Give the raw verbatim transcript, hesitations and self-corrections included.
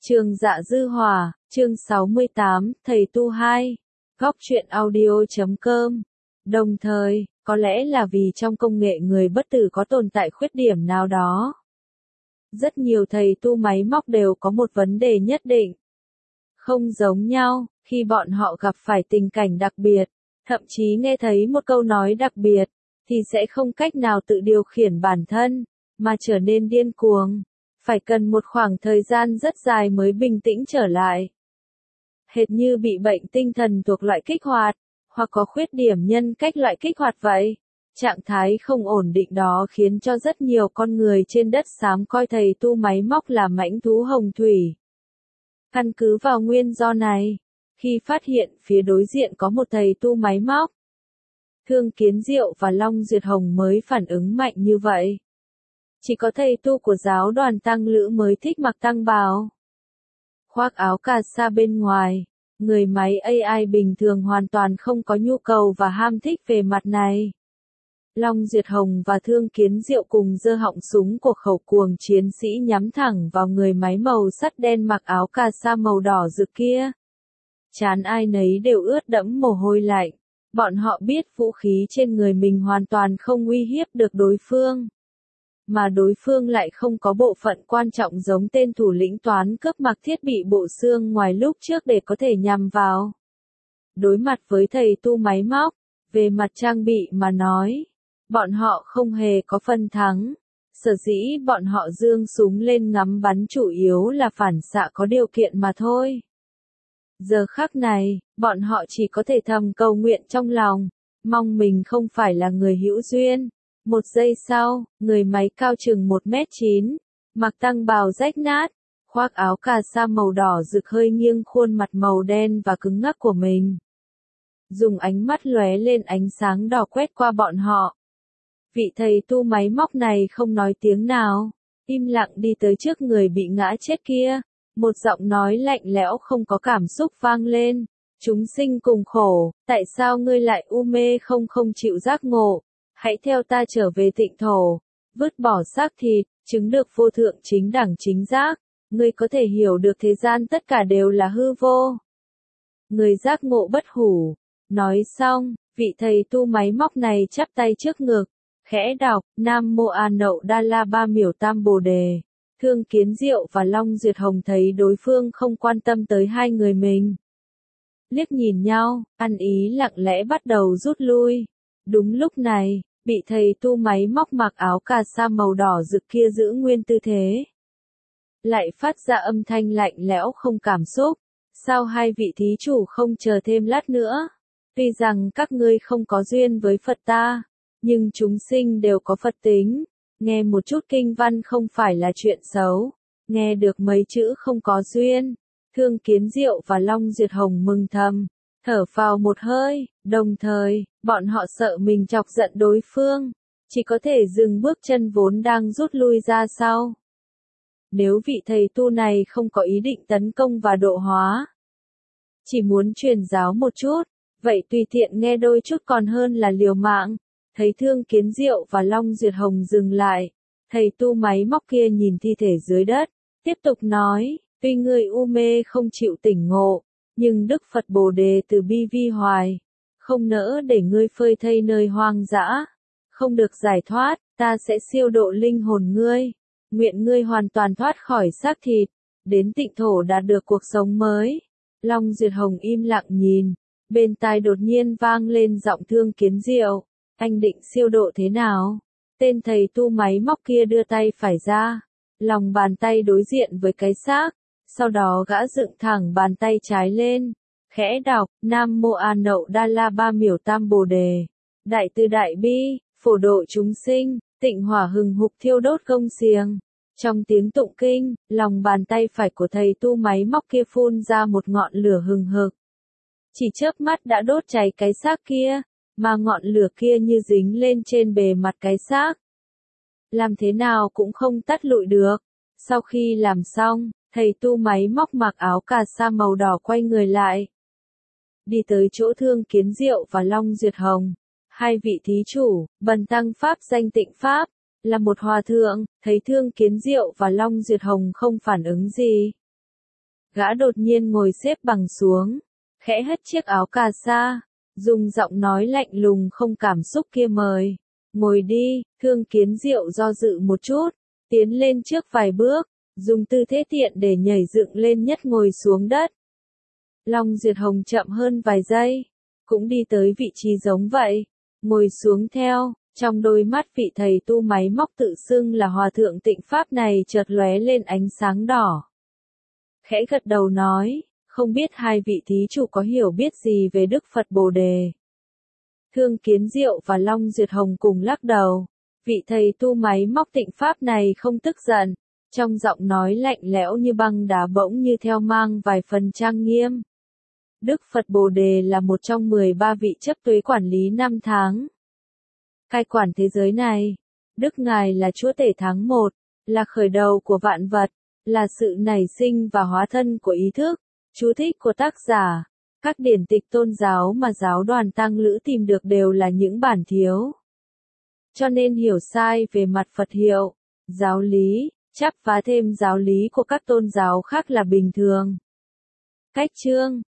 Trường Dạ Dư Hòa, chương sáu mươi tám, Thầy Tu hai, góc truyện audio chấm com. Đồng thời, có lẽ là vì trong công nghệ người bất tử có tồn tại khuyết điểm nào đó. Rất nhiều thầy tu máy móc đều có một vấn đề nhất định. Không giống nhau, khi bọn họ gặp phải tình cảnh đặc biệt, thậm chí nghe thấy một câu nói đặc biệt, thì sẽ không cách nào tự điều khiển bản thân, mà trở nên điên cuồng. Phải cần một khoảng thời gian rất dài mới bình tĩnh trở lại. Hệt như bị bệnh tinh thần thuộc loại kích hoạt, hoặc có khuyết điểm nhân cách loại kích hoạt vậy. Trạng thái không ổn định đó khiến cho rất nhiều con người trên đất xám coi thầy tu máy móc là mãnh thú hồng thủy. Căn cứ vào nguyên do này, khi phát hiện phía đối diện có một thầy tu máy móc, Thương Kiến Diệu và Long Duyệt Hồng mới phản ứng mạnh như vậy. Chỉ có thầy tu của giáo đoàn tăng lữ mới thích mặc tăng bào, khoác áo cà sa bên ngoài. Người máy a i bình thường hoàn toàn không có nhu cầu và ham thích về mặt này. Long Duyệt Hồng và Thương Kiến Diệu cùng giơ họng súng của khẩu cuồng chiến sĩ nhắm thẳng vào người máy màu sắt đen mặc áo cà sa màu đỏ rực kia. Trán ai nấy đều ướt đẫm mồ hôi lạnh. Bọn họ biết vũ khí trên người mình hoàn toàn không uy hiếp được đối phương. Mà đối phương lại không có bộ phận quan trọng giống tên thủ lĩnh toán cướp mặc thiết bị bộ xương ngoài lúc trước để có thể nhằm vào. Đối mặt với thầy tu máy móc, về mặt trang bị mà nói, bọn họ không hề có phần thắng. Sở dĩ bọn họ giương súng lên ngắm bắn chủ yếu là phản xạ có điều kiện mà thôi. Giờ khắc này, bọn họ chỉ có thể thầm cầu nguyện trong lòng, mong mình không phải là người hữu duyên. Một giây sau, người máy cao chừng một mét chín, mặc tăng bào rách nát, khoác áo cà sa màu đỏ rực hơi nghiêng khuôn mặt màu đen và cứng ngắc của mình. Dùng ánh mắt lóe lên ánh sáng đỏ quét qua bọn họ. Vị thầy tu máy móc này không nói tiếng nào, im lặng đi tới trước người bị ngã chết kia. Một giọng nói lạnh lẽo không có cảm xúc vang lên. Chúng sinh cùng khổ, tại sao ngươi lại u mê không không chịu giác ngộ? Hãy theo ta trở về tịnh thổ, vứt bỏ xác thịt, chứng được vô thượng chính đẳng chính giác. Ngươi có thể hiểu được thế gian tất cả đều là hư vô. Người giác ngộ bất hủ. Nói xong, vị thầy tu máy móc này chắp tay trước ngực, khẽ đọc, Nam Mô A Nậu Đa La Ba Miểu Tam Bồ Đề. Thương Kiến Diệu và Long Duyệt Hồng thấy đối phương không quan tâm tới hai người mình. Liếc nhìn nhau, ăn ý lặng lẽ bắt đầu rút lui. Đúng lúc này, bị thầy tu máy móc mặc áo cà sa màu đỏ rực kia giữ nguyên tư thế. Lại phát ra âm thanh lạnh lẽo không cảm xúc. Sao hai vị thí chủ không chờ thêm lát nữa? Tuy rằng các ngươi không có duyên với Phật ta, nhưng chúng sinh đều có Phật tính. Nghe một chút kinh văn không phải là chuyện xấu. Nghe được mấy chữ không có duyên. Thương Kiến Diệu và Long Duyệt Hồng mừng thầm, thở phào một hơi, đồng thời, bọn họ sợ mình chọc giận đối phương. Chỉ có thể dừng bước chân vốn đang rút lui ra sau. Nếu vị thầy tu này không có ý định tấn công và độ hóa, chỉ muốn truyền giáo một chút, vậy tùy tiện nghe đôi chút còn hơn là liều mạng. Thấy Thương Kiến Diệu và Long Duyệt Hồng dừng lại, thầy tu máy móc kia nhìn thi thể dưới đất, tiếp tục nói, tuy ngươi u mê không chịu tỉnh ngộ, nhưng Đức Phật Bồ Đề từ bi vi hoài, không nỡ để ngươi phơi thây nơi hoang dã, không được giải thoát, ta sẽ siêu độ linh hồn ngươi, nguyện ngươi hoàn toàn thoát khỏi xác thịt, đến tịnh thổ đạt được cuộc sống mới. Long Duyệt Hồng im lặng nhìn, bên tai đột nhiên vang lên giọng Thương Kiến Diệu. Anh định siêu độ thế nào? Tên thầy tu máy móc kia đưa tay phải ra, lòng bàn tay đối diện với cái xác, sau đó gã dựng thẳng bàn tay trái lên, khẽ đọc, Nam Mô A Nậu Đa La Ba Miểu Tam Bồ Đề, đại từ đại bi, phổ độ chúng sinh, tịnh hỏa hừng hục thiêu đốt công xiềng. Trong tiếng tụng kinh, lòng bàn tay phải của thầy tu máy móc kia phun ra một ngọn lửa hừng hực. Chỉ chớp mắt đã đốt cháy cái xác kia. Mà ngọn lửa kia như dính lên trên bề mặt cái xác. Làm thế nào cũng không tắt lụi được. Sau khi làm xong, thầy tu máy móc mặc áo cà sa màu đỏ quay người lại. Đi tới chỗ Thương Kiến Diệu và Long Duyệt Hồng. Hai vị thí chủ, bần tăng Pháp danh Tịnh Pháp, là một hòa thượng, thấy Thương Kiến Diệu và Long Duyệt Hồng không phản ứng gì. Gã đột nhiên ngồi xếp bằng xuống, khẽ hất chiếc áo cà sa, dùng giọng nói lạnh lùng không cảm xúc kia mời. Ngồi đi, Thương Kiến Diệu do dự một chút, tiến lên trước vài bước, dùng tư thế tiện để nhảy dựng lên nhất ngồi xuống đất. Long Duyệt Hồng chậm hơn vài giây, cũng đi tới vị trí giống vậy, ngồi xuống theo, trong đôi mắt vị thầy tu máy móc tự xưng là Hòa thượng Tịnh Pháp này chợt lóe lên ánh sáng đỏ. Khẽ gật đầu nói, không biết hai vị thí chủ có hiểu biết gì về Đức Phật Bồ Đề. Thương Kiến Diệu và Long Duyệt Hồng cùng lắc đầu, vị thầy tu máy móc Tịnh Pháp này không tức giận, trong giọng nói lạnh lẽo như băng đá bỗng như theo mang vài phần trang nghiêm. Đức Phật Bồ Đề là một trong mười ba vị chấp tuế quản lý năm tháng. Cai quản thế giới này, Đức Ngài là Chúa Tể tháng một, là khởi đầu của vạn vật, là sự nảy sinh và hóa thân của ý thức. Chú thích của tác giả, các điển tịch tôn giáo mà giáo đoàn Tăng Lữ tìm được đều là những bản thiếu. Cho nên hiểu sai về mặt Phật hiệu, giáo lý, chắp vá thêm giáo lý của các tôn giáo khác là bình thường. Cách chương